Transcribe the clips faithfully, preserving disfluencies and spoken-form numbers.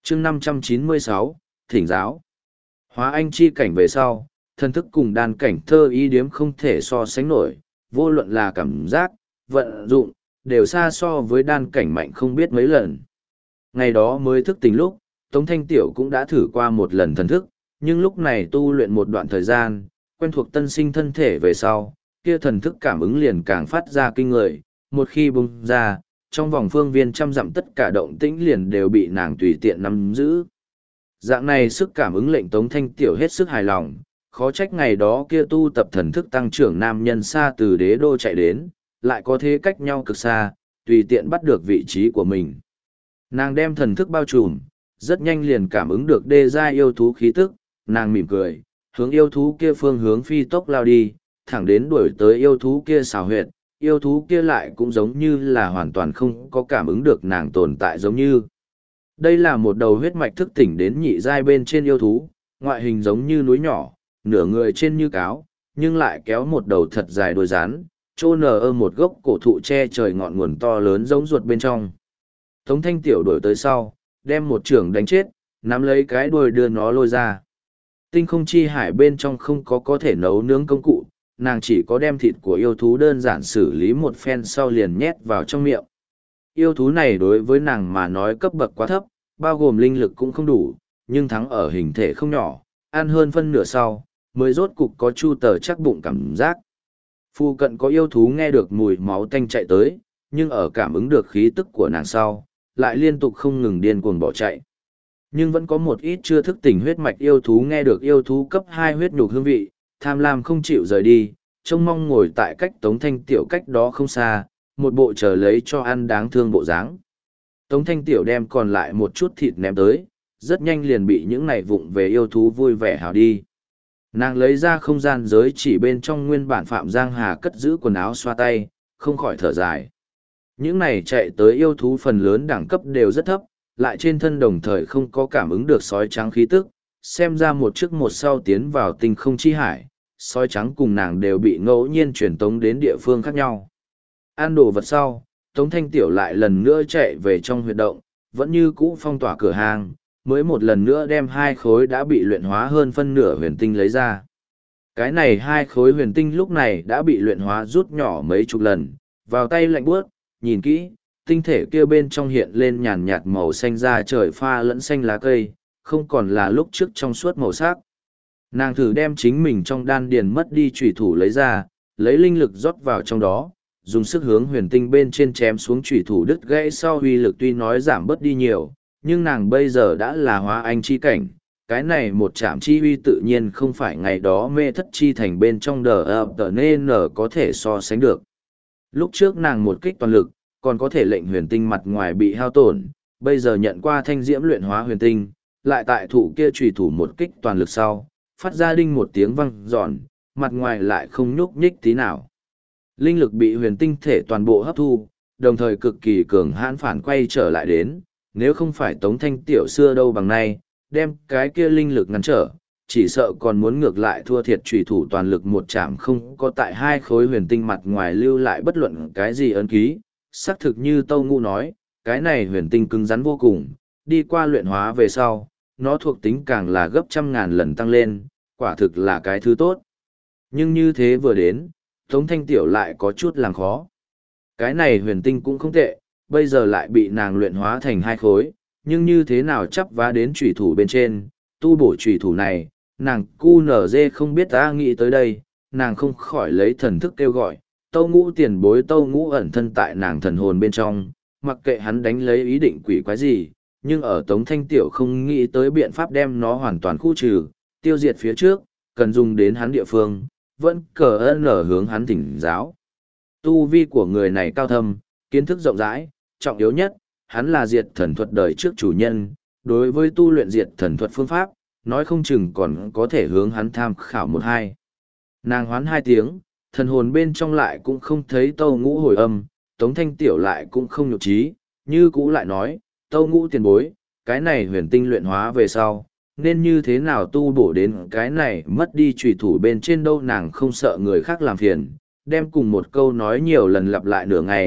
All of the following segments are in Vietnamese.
chương năm trăm chín mươi sáu, thỉnh giáo. Hóa anh chi cảnh về sau, thần thức cùng đan cảnh thơ ý điếm không thể so sánh nổi, vô luận là cảm giác, vận dụng, đều xa so với đan cảnh mạnh không biết mấy lần. Ngày đó mới thức tỉnh lúc, Tống Thanh Tiểu cũng đã thử qua một lần thần thức, nhưng lúc này tu luyện một đoạn thời gian, quen thuộc tân sinh thân thể về sau, kia thần thức cảm ứng liền càng phát ra kinh người, một khi bung ra, trong vòng phương viên trăm dặm tất cả động tĩnh liền đều bị nàng tùy tiện nắm giữ. Dạng này sức cảm ứng lệnh Tống Thanh Tiểu hết sức hài lòng, khó trách ngày đó kia tu tập thần thức tăng trưởng nam nhân xa từ đế đô chạy đến, lại có thế cách nhau cực xa, tùy tiện bắt được vị trí của mình. Nàng đem thần thức bao trùm, rất nhanh liền cảm ứng được đê giai yêu thú khí tức, nàng mỉm cười, hướng yêu thú kia phương hướng phi tốc lao đi, thẳng đến đuổi tới yêu thú kia xào huyệt, yêu thú kia lại cũng giống như là hoàn toàn không có cảm ứng được nàng tồn tại giống như. Đây là một đầu huyết mạch thức tỉnh đến nhị giai bên trên yêu thú, ngoại hình giống như núi nhỏ, nửa người trên như cáo, nhưng lại kéo một đầu thật dài đuôi rắn, trô nở ở một gốc cổ thụ che trời ngọn nguồn to lớn giống ruột bên trong. Tống Thanh Tiểu đuổi tới sau, đem một trưởng đánh chết, nắm lấy cái đuôi đưa nó lôi ra. Tinh không chi hải bên trong không có có thể nấu nướng công cụ, nàng chỉ có đem thịt của yêu thú đơn giản xử lý một phen sau liền nhét vào trong miệng. Yêu thú này đối với nàng mà nói cấp bậc quá thấp, bao gồm linh lực cũng không đủ, nhưng thắng ở hình thể không nhỏ, ăn hơn phân nửa sau, mới rốt cục có chu tờ chắc bụng cảm giác. Phu cận có yêu thú nghe được mùi máu tanh chạy tới, nhưng ở cảm ứng được khí tức của nàng sau, lại liên tục không ngừng điên cuồng bỏ chạy. Nhưng vẫn có một ít chưa thức tỉnh huyết mạch yêu thú nghe được yêu thú cấp hai huyết nhục hương vị, tham lam không chịu rời đi, trông mong ngồi tại cách Tống Thanh Tiểu cách đó không xa, một bộ chờ lấy cho ăn đáng thương bộ dáng. Tống Thanh Tiểu đem còn lại một chút thịt ném tới, rất nhanh liền bị những này vụng về yêu thú vui vẻ hào đi. Nàng lấy ra không gian giới chỉ bên trong nguyên bản Phạm Giang Hà cất giữ quần áo xoa tay, không khỏi thở dài. Những này chạy tới yêu thú phần lớn đẳng cấp đều rất thấp, lại trên thân đồng thời không có cảm ứng được sói trắng khí tức, xem ra một trước một sau tiến vào tinh không chi hải, sói trắng cùng nàng đều bị ngẫu nhiên truyền tống đến địa phương khác nhau. Ăn đồ vật sau, Tống Thanh Tiểu lại lần nữa chạy về trong huyệt động, vẫn như cũ phong tỏa cửa hàng, mới một lần nữa đem hai khối đã bị luyện hóa hơn phân nửa huyền tinh lấy ra. Cái này hai khối huyền tinh lúc này đã bị luyện hóa rút nhỏ mấy chục lần, vào tay lạnh buốt, nhìn kỹ, tinh thể kia bên trong hiện lên nhàn nhạt màu xanh da trời pha lẫn xanh lá cây, không còn là lúc trước trong suốt màu sắc. Nàng thử đem chính mình trong đan điền mất đi chủy thủ lấy ra, lấy linh lực rót vào trong đó, dùng sức hướng huyền tinh bên trên chém xuống chủy thủ đứt gãy sau uy lực tuy nói giảm bớt đi nhiều, nhưng nàng bây giờ đã là hóa anh chi cảnh, cái này một chạm chi uy tự nhiên không phải ngày đó mê thất chi thành bên trong đờ ập tờ nên nở có thể so sánh được. Lúc trước nàng một kích toàn lực, còn có thể lệnh huyền tinh mặt ngoài bị hao tổn, bây giờ nhận qua thanh diễm luyện hóa huyền tinh, lại tại thủ kia trùy thủ một kích toàn lực sau, phát ra đinh một tiếng vang giòn, mặt ngoài lại không nhúc nhích tí nào. Linh lực bị huyền tinh thể toàn bộ hấp thu, đồng thời cực kỳ cường hãn phản quay trở lại đến, nếu không phải Tống Thanh Tiểu xưa đâu bằng nay, đem cái kia linh lực ngăn trở, chỉ sợ còn muốn ngược lại thua thiệt trùy thủ toàn lực một chạm không có tại hai khối huyền tinh mặt ngoài lưu lại bất luận cái gì ấn ký. Xác thực như Tâu Ngũ nói, cái này huyền tinh cứng rắn vô cùng, đi qua luyện hóa về sau, nó thuộc tính càng là gấp trăm ngàn lần tăng lên, quả thực là cái thứ tốt. Nhưng như thế vừa đến, Tống Thanh Tiểu lại có chút làm khó. Cái này huyền tinh cũng không tệ, bây giờ lại bị nàng luyện hóa thành hai khối, nhưng như thế nào chắp vá đến chủy thủ bên trên, tu bổ chủy thủ này, nàng cu nở dê không biết ta nghĩ tới đây, nàng không khỏi lấy thần thức kêu gọi. Tâu Ngũ tiền bối Tâu Ngũ ẩn thân tại nàng thần hồn bên trong, mặc kệ hắn đánh lấy ý định quỷ quái gì, nhưng ở Tống Thanh Tiểu không nghĩ tới biện pháp đem nó hoàn toàn khu trừ, tiêu diệt phía trước, cần dùng đến hắn địa phương, vẫn cờ ơn ở hướng hắn thỉnh giáo. Tu vi của người này cao thâm, kiến thức rộng rãi, trọng yếu nhất, hắn là diệt thần thuật đời trước chủ nhân, đối với tu luyện diệt thần thuật phương pháp, nói không chừng còn có thể hướng hắn tham khảo một hai. Nàng hoán hai tiếng, thần hồn bên trong lại cũng không thấy Tâu Ngũ hồi âm, Tống Thanh Tiểu lại cũng không nhục trí, như cũ lại nói, Tâu Ngũ tiền bối, cái này huyền tinh luyện hóa về sau, nên như thế nào tu bổ đến cái này mất đi trùy thủ bên trên đâu. Nàng không sợ người khác làm phiền, đem cùng một câu nói nhiều lần lặp lại nửa ngày,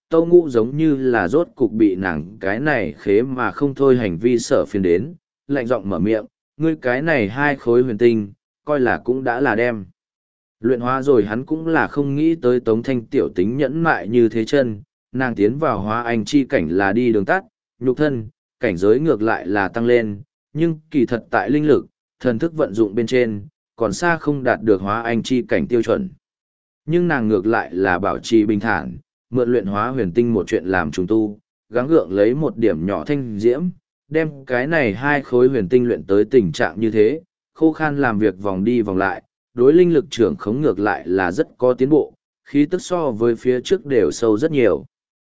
Tâu Ngũ giống như là rốt cục bị nàng cái này khế mà không thôi hành vi sợ phiền đến, lạnh giọng mở miệng, ngươi cái này hai khối huyền tinh, coi là cũng đã là đem. Luyện hóa rồi hắn cũng là không nghĩ tới Tống Thanh tiểu tính nhẫn mại như thế chân, nàng tiến vào hóa anh chi cảnh là đi đường tắt, nhục thân, cảnh giới ngược lại là tăng lên, nhưng kỳ thật tại linh lực, thần thức vận dụng bên trên, còn xa không đạt được hóa anh chi cảnh tiêu chuẩn. Nhưng nàng ngược lại là bảo trì bình thản, mượn luyện hóa huyền tinh một chuyện làm trùng tu, gắng gượng lấy một điểm nhỏ thanh diễm, đem cái này hai khối huyền tinh luyện tới tình trạng như thế, khô khan làm việc vòng đi vòng lại, đối linh lực trưởng khống ngược lại là rất có tiến bộ, khí tức so với phía trước đều sâu rất nhiều.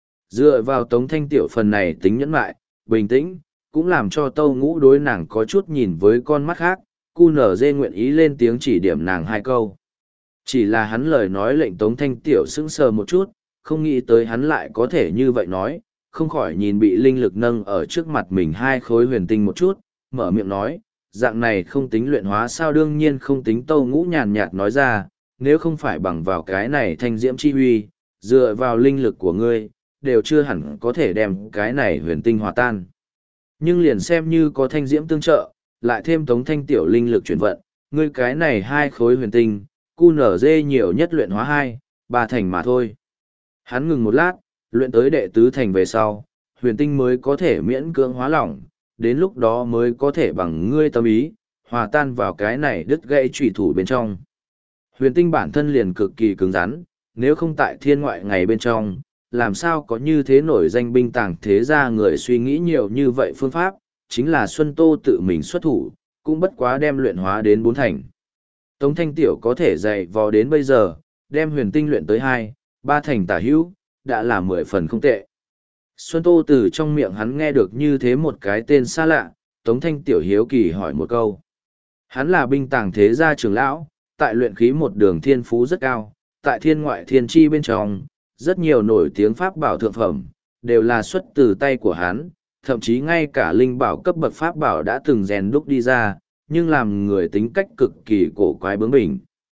Dựa vào Tống Thanh tiểu phần này tính nhẫn mại, bình tĩnh, cũng làm cho Tâu Ngũ đối nàng có chút nhìn với con mắt khác, cu nở dê nguyện ý lên tiếng chỉ điểm nàng hai câu. Chỉ là hắn lời nói lệnh Tống Thanh tiểu sững sờ một chút, không nghĩ tới hắn lại có thể như vậy nói, không khỏi nhìn bị linh lực nâng ở trước mặt mình hai khối huyền tinh một chút, mở miệng nói, dạng này không tính luyện hóa sao, đương nhiên không tính. Tâu Ngũ nhàn nhạt nói ra, nếu không phải bằng vào cái này thanh diễm chi huy, dựa vào linh lực của ngươi, đều chưa hẳn có thể đem cái này huyền tinh hòa tan. Nhưng liền xem như có thanh diễm tương trợ, lại thêm Tống Thanh tiểu linh lực chuyển vận, ngươi cái này hai khối huyền tinh, cu nở dê nhiều nhất luyện hóa hai, ba thành mà thôi. Hắn ngừng một lát, luyện tới đệ tứ thành về sau, huyền tinh mới có thể miễn cưỡng hóa lỏng, đến lúc đó mới có thể bằng ngươi tâm ý, hòa tan vào cái này đứt gãy trùy thủ bên trong. Huyền tinh bản thân liền cực kỳ cứng rắn, nếu không tại thiên ngoại ngày bên trong, làm sao có như thế nổi danh binh tàng thế gia người suy nghĩ nhiều như vậy phương pháp, chính là Xuân Tô tự mình xuất thủ, cũng bất quá đem luyện hóa đến bốn thành. Tống Thanh tiểu có thể dạy vò đến bây giờ, đem huyền tinh luyện tới hai, ba thành tả hữu, đã là mười phần không tệ. Xuân Tô từ trong miệng hắn nghe được như thế một cái tên xa lạ, Tống Thanh tiểu hiếu kỳ hỏi một câu. Hắn là binh tàng thế gia trưởng lão, tại luyện khí một đường thiên phú rất cao, tại thiên ngoại thiên chi bên trong, rất nhiều nổi tiếng pháp bảo thượng phẩm, đều là xuất từ tay của hắn, thậm chí ngay cả linh bảo cấp bậc pháp bảo đã từng rèn đúc đi ra, nhưng làm người tính cách cực kỳ cổ quái bướng bỉnh.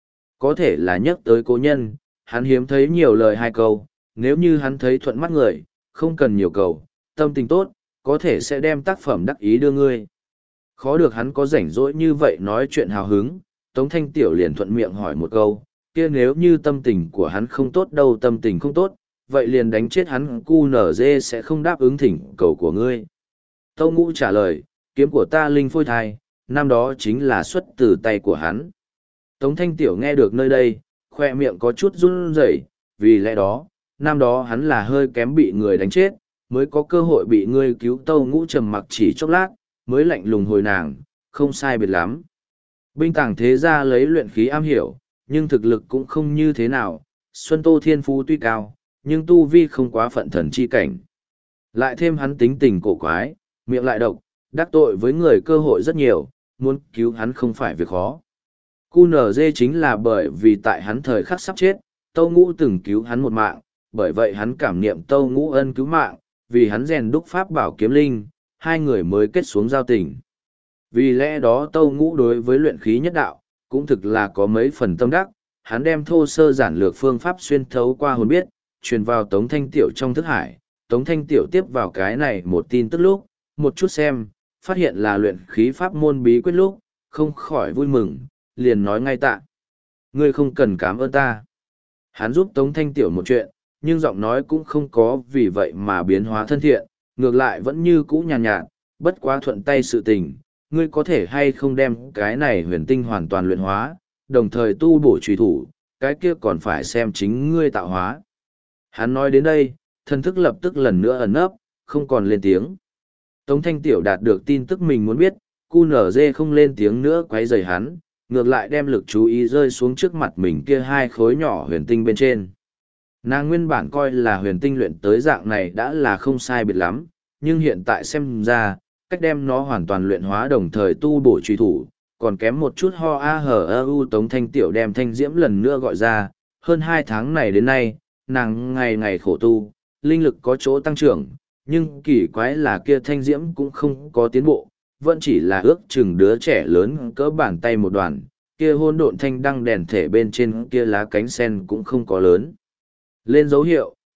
Có thể là nhắc tới cố nhân, hắn hiếm thấy nhiều lời hai câu, nếu như hắn thấy thuận mắt người, không cần nhiều cầu, tâm tình tốt, có thể sẽ đem tác phẩm đắc ý đưa ngươi. Khó được hắn có rảnh rỗi như vậy nói chuyện hào hứng, Tống Thanh tiểu liền thuận miệng hỏi một câu, kia nếu như tâm tình của hắn không tốt đâu, tâm tình không tốt, vậy liền đánh chết hắn, cu nở dê sẽ không đáp ứng thỉnh cầu của ngươi. Tâu Ngũ trả lời, kiếm của ta linh phôi thai, năm đó chính là xuất từ tay của hắn. Tống Thanh tiểu nghe được nơi đây, khoe miệng có chút run rẩy, vì lẽ đó, năm đó hắn là hơi kém bị người đánh chết, mới có cơ hội bị ngươi cứu. Tâu Ngũ trầm mặc chỉ chốc lát, mới lạnh lùng hồi nàng, không sai biệt lắm. Binh tàng thế gia lấy luyện khí am hiểu, nhưng thực lực cũng không như thế nào, Xuân Tô thiên phú tuy cao, nhưng tu vi không quá phận thần chi cảnh. Lại thêm hắn tính tình cổ quái, miệng lại độc, đắc tội với người cơ hội rất nhiều, muốn cứu hắn không phải việc khó. cu nở dê chính là bởi vì tại hắn thời khắc sắp chết, Tâu Ngũ từng cứu hắn một mạng, bởi vậy hắn cảm niệm Tâu Ngũ ân cứu mạng, vì hắn rèn đúc pháp bảo kiếm linh, hai người mới kết xuống giao tình. Vì lẽ đó Tâu Ngũ đối với luyện khí nhất đạo, cũng thực là có mấy phần tâm đắc, hắn đem thô sơ giản lược phương pháp xuyên thấu qua hồn biết, truyền vào Tống Thanh tiểu trong thức hải. Tống Thanh tiểu tiếp vào cái này một tin tức lúc, một chút xem, phát hiện là luyện khí pháp môn bí quyết lúc, không khỏi vui mừng, liền nói ngay tạ. Ngươi không cần cảm ơn ta. Hắn giúp Tống Thanh tiểu một chuyện, nhưng giọng nói cũng không có vì vậy mà biến hóa thân thiện, ngược lại vẫn như cũ nhàn nhạt, nhạt, bất quá thuận tay sự tình, ngươi có thể hay không đem cái này huyền tinh hoàn toàn luyện hóa, đồng thời tu bổ trùy thủ, cái kia còn phải xem chính ngươi tạo hóa. Hắn nói đến đây, thần thức lập tức lần nữa ẩn nấp, không còn lên tiếng. Tống Thanh tiểu đạt được tin tức mình muốn biết, cu nở dê không lên tiếng nữa quấy rầy hắn, ngược lại đem lực chú ý rơi xuống trước mặt mình kia hai khối nhỏ huyền tinh bên trên. Nàng nguyên bản coi là huyền tinh luyện tới dạng này đã là không sai biệt lắm, nhưng hiện tại xem ra, cách đem nó hoàn toàn luyện hóa đồng thời tu bổ truy thủ, còn kém một chút. Ho a hờ ơ u. Tống Thanh tiểu đem thanh diễm lần nữa gọi ra, hơn hai tháng này đến nay, nàng ngày ngày khổ tu, linh lực có chỗ tăng trưởng, nhưng kỳ quái là kia thanh diễm cũng không có tiến bộ, vẫn chỉ là ước chừng đứa trẻ lớn cỡ bàn tay một đoàn, kia hôn độn thanh đăng đèn thể bên trên kia lá cánh sen cũng không có lớn lên dấu hiệu,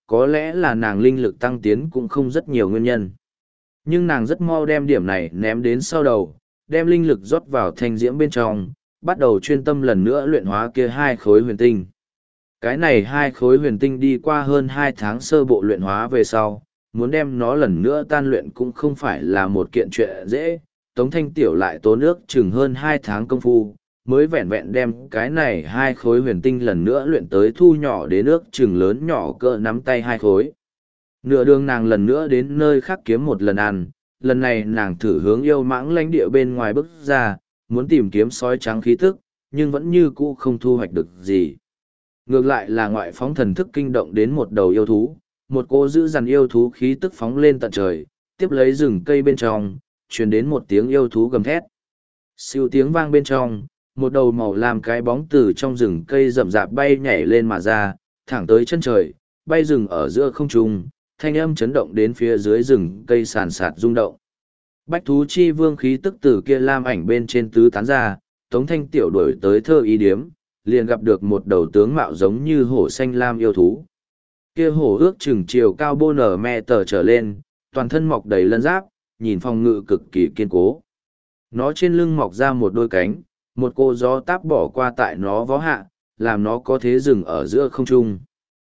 có lẽ là nàng linh lực tăng tiến cũng không rất nhiều nguyên nhân. Nhưng nàng rất mau đem điểm này ném đến sau đầu, đem linh lực rót vào thanh diễm bên trong, bắt đầu chuyên tâm lần nữa luyện hóa kia hai khối huyền tinh. Cái này hai khối huyền tinh đi qua hơn hai tháng sơ bộ luyện hóa về sau, muốn đem nó lần nữa tan luyện cũng không phải là một kiện chuyện dễ. Tống Thanh Tiểu lại tốn nước chừng hơn hai tháng công phu, mới vẹn vẹn đem cái này hai khối huyền tinh lần nữa luyện tới thu nhỏ đến nước chừng lớn nhỏ cỡ nắm tay hai khối. Nửa đường nàng lần nữa đến nơi khác kiếm một lần ăn, lần này nàng thử hướng yêu mãng lãnh địa bên ngoài bước ra, muốn tìm kiếm sói trắng khí tức, nhưng vẫn như cũ không thu hoạch được gì. Ngược lại là ngoại phóng thần thức kinh động đến một đầu yêu thú, một cô giữ dằn yêu thú khí tức phóng lên tận trời, tiếp lấy rừng cây bên trong, truyền đến một tiếng yêu thú gầm thét. Siêu tiếng vang bên trong, một đầu màu làm cái bóng từ trong rừng cây rậm rạp bay nhảy lên mà ra, thẳng tới chân trời, bay rừng ở giữa không trung, thanh âm chấn động đến phía dưới rừng cây sàn sạt rung động. Bách thú chi vương khí tức từ kia lam ảnh bên trên tứ tán ra, Tống Thanh Tiểu đuổi tới thơ ý điếm, liền gặp được một đầu tướng mạo giống như hổ xanh lam yêu thú. Kia hổ ước chừng chiều cao bô nở me tờ trở lên, toàn thân mọc đầy lân giáp, nhìn phòng ngự cực kỳ kiên cố. Nó trên lưng mọc ra một đôi cánh, một cô gió táp bỏ qua tại nó vó hạ, làm nó có thế dừng ở giữa không trung.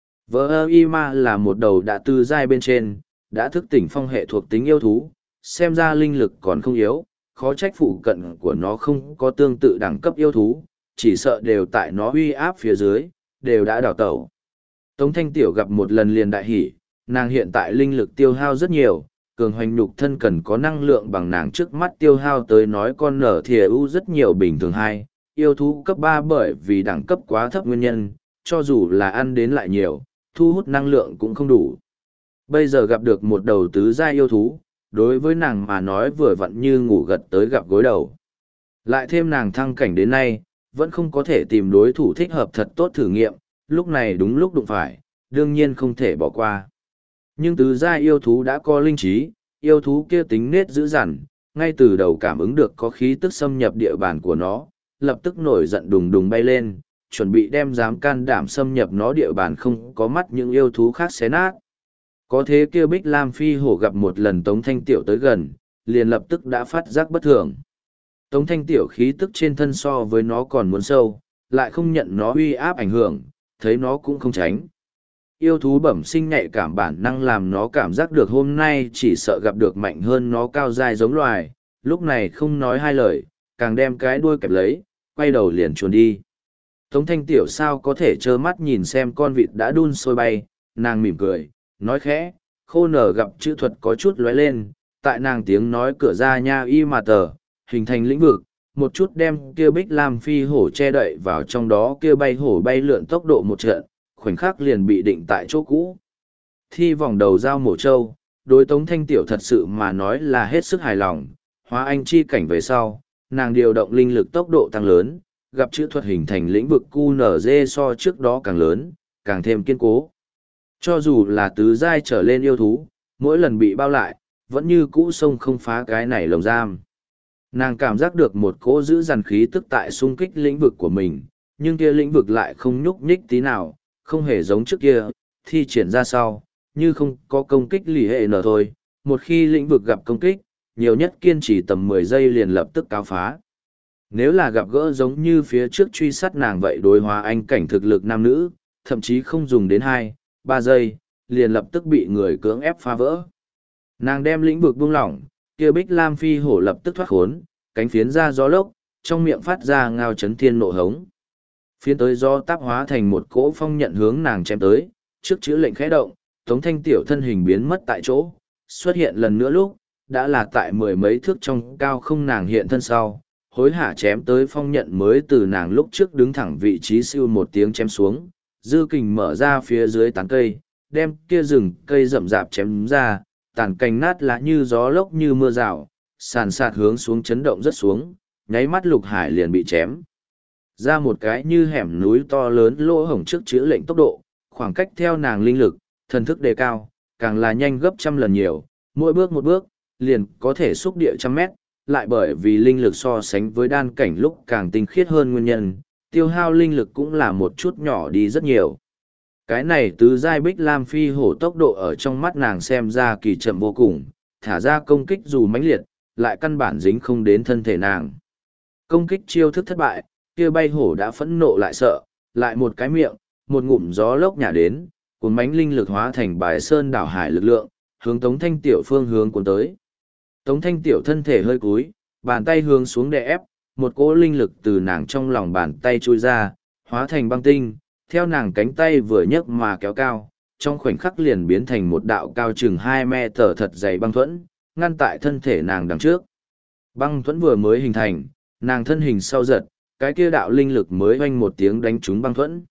Vỡ y ma là một đầu đã tư giai bên trên, đã thức tỉnh phong hệ thuộc tính yêu thú, xem ra linh lực còn không yếu, khó trách phụ cận của nó không có tương tự đẳng cấp yêu thú, chỉ sợ đều tại nó uy áp phía dưới, đều đã đào tẩu. Tống Thanh Tiểu gặp một lần liền đại hỉ, nàng hiện tại linh lực tiêu hao rất nhiều, cường hoành nhục thân cần có năng lượng bằng nàng trước mắt tiêu hao tới nói con nở thìa ưu rất nhiều bình thường hai, yêu thú cấp ba bởi vì đẳng cấp quá thấp nguyên nhân, cho dù là ăn đến lại nhiều, thu hút năng lượng cũng không đủ. Bây giờ gặp được một đầu tứ giai yêu thú, đối với nàng mà nói vừa vặn như ngủ gật tới gặp gối đầu. Lại thêm nàng thăng cảnh đến nay, vẫn không có thể tìm đối thủ thích hợp thật tốt thử nghiệm, lúc này đúng lúc đụng phải, đương nhiên không thể bỏ qua. Nhưng tứ giai yêu thú đã có linh trí, yêu thú kia tính nết dữ dằn, ngay từ đầu cảm ứng được có khí tức xâm nhập địa bàn của nó, lập tức nổi giận đùng đùng bay lên, chuẩn bị đem dám can đảm xâm nhập nó địa bàn không có mắt những yêu thú khác xé nát. Có thế kia Bích Lam Phi hổ gặp một lần Tống Thanh Tiểu tới gần, liền lập tức đã phát giác bất thường. Tống Thanh Tiểu khí tức trên thân so với nó còn muốn sâu, lại không nhận nó uy áp ảnh hưởng, thấy nó cũng không tránh. Yêu thú bẩm sinh nhạy cảm bản năng làm nó cảm giác được hôm nay chỉ sợ gặp được mạnh hơn nó cao dai giống loài, lúc này không nói hai lời, càng đem cái đuôi kẹp lấy, quay đầu liền chuồn đi. Tống Thanh Tiểu sao có thể trơ mắt nhìn xem con vịt đã đun sôi bay, nàng mỉm cười, nói khẽ, khô nở gặp chữ thuật có chút lóe lên, tại nàng tiếng nói cửa ra nha y mà tờ, hình thành lĩnh vực, một chút đem kia Bích Lam Phi hổ che đậy vào trong đó kia bay hổ bay lượn tốc độ một trận, khoảnh khắc liền bị định tại chỗ cũ. Thi vòng đầu dao mổ trâu, đối Tống Thanh Tiểu thật sự mà nói là hết sức hài lòng, hóa anh chi cảnh về sau, nàng điều động linh lực tốc độ tăng lớn, gặp chữ thuật hình thành lĩnh vực Q N Z so trước đó càng lớn, càng thêm kiên cố. Cho dù là tứ giai trở lên yêu thú, mỗi lần bị bao lại, vẫn như cũ sông không phá cái này lồng giam. Nàng cảm giác được một cỗ giữ dằn khí tức tại xung kích lĩnh vực của mình, nhưng kia lĩnh vực lại không nhúc nhích tí nào, không hề giống trước kia, thi triển ra sau, như không có công kích lì hệ nở thôi. Một khi lĩnh vực gặp công kích, nhiều nhất kiên trì tầm mười giây liền lập tức cáo phá. Nếu là gặp gỡ giống như phía trước truy sát nàng vậy đối hóa anh cảnh thực lực nam nữ, thậm chí không dùng đến hai, ba giây, liền lập tức bị người cưỡng ép phá vỡ. Nàng đem lĩnh vực buông lỏng, kia Bích Lam Phi hổ lập tức thoát khốn, cánh phiến ra gió lốc, trong miệng phát ra ngao chấn thiên nộ hống. Phiến tới gió táp hóa thành một cỗ phong nhận hướng nàng chém tới, trước chữ lệnh khẽ động, Tống Thanh Tiểu thân hình biến mất tại chỗ, xuất hiện lần nữa lúc, đã là tại mười mấy thước trong cao không nàng hiện thân sau, hối hả chém tới phong nhận mới từ nàng lúc trước đứng thẳng vị trí siêu một tiếng chém xuống, dư kình mở ra phía dưới tán cây, đem kia rừng cây rậm rạp chém ra, tàn cành nát lá như gió lốc như mưa rào, sàn sạt hướng xuống chấn động rất xuống, nháy mắt Lục Hải liền bị chém ra một cái như hẻm núi to lớn lỗ hổng trước chữ lệnh tốc độ, khoảng cách theo nàng linh lực, thần thức đề cao, càng là nhanh gấp trăm lần nhiều, mỗi bước một bước, liền có thể xúc địa trăm mét, lại bởi vì linh lực so sánh với đan cảnh lúc càng tinh khiết hơn nguyên nhân, tiêu hao linh lực cũng là một chút nhỏ đi rất nhiều. Cái này tứ giai bích lam phi hổ tốc độ ở trong mắt nàng xem ra kỳ chậm vô cùng, thả ra công kích dù mãnh liệt, lại căn bản dính không đến thân thể nàng. Công kích chiêu thức thất bại, kia bay hổ đã phẫn nộ lại sợ, lại một cái miệng, một ngụm gió lốc nhả đến, cuốn mãnh linh lực hóa thành bài sơn đảo hải lực lượng, hướng Tống Thanh Tiểu phương hướng cuốn tới. Tống Thanh Tiểu thân thể hơi cúi, bàn tay hướng xuống đè ép, một cỗ linh lực từ nàng trong lòng bàn tay trôi ra, hóa thành băng tinh, theo nàng cánh tay vừa nhấc mà kéo cao, trong khoảnh khắc liền biến thành một đạo cao chừng hai mét thật dày băng thuẫn, ngăn tại thân thể nàng đằng trước. Băng thuẫn vừa mới hình thành, nàng thân hình sau giật, cái kia đạo linh lực mới oanh một tiếng đánh trúng băng thuẫn.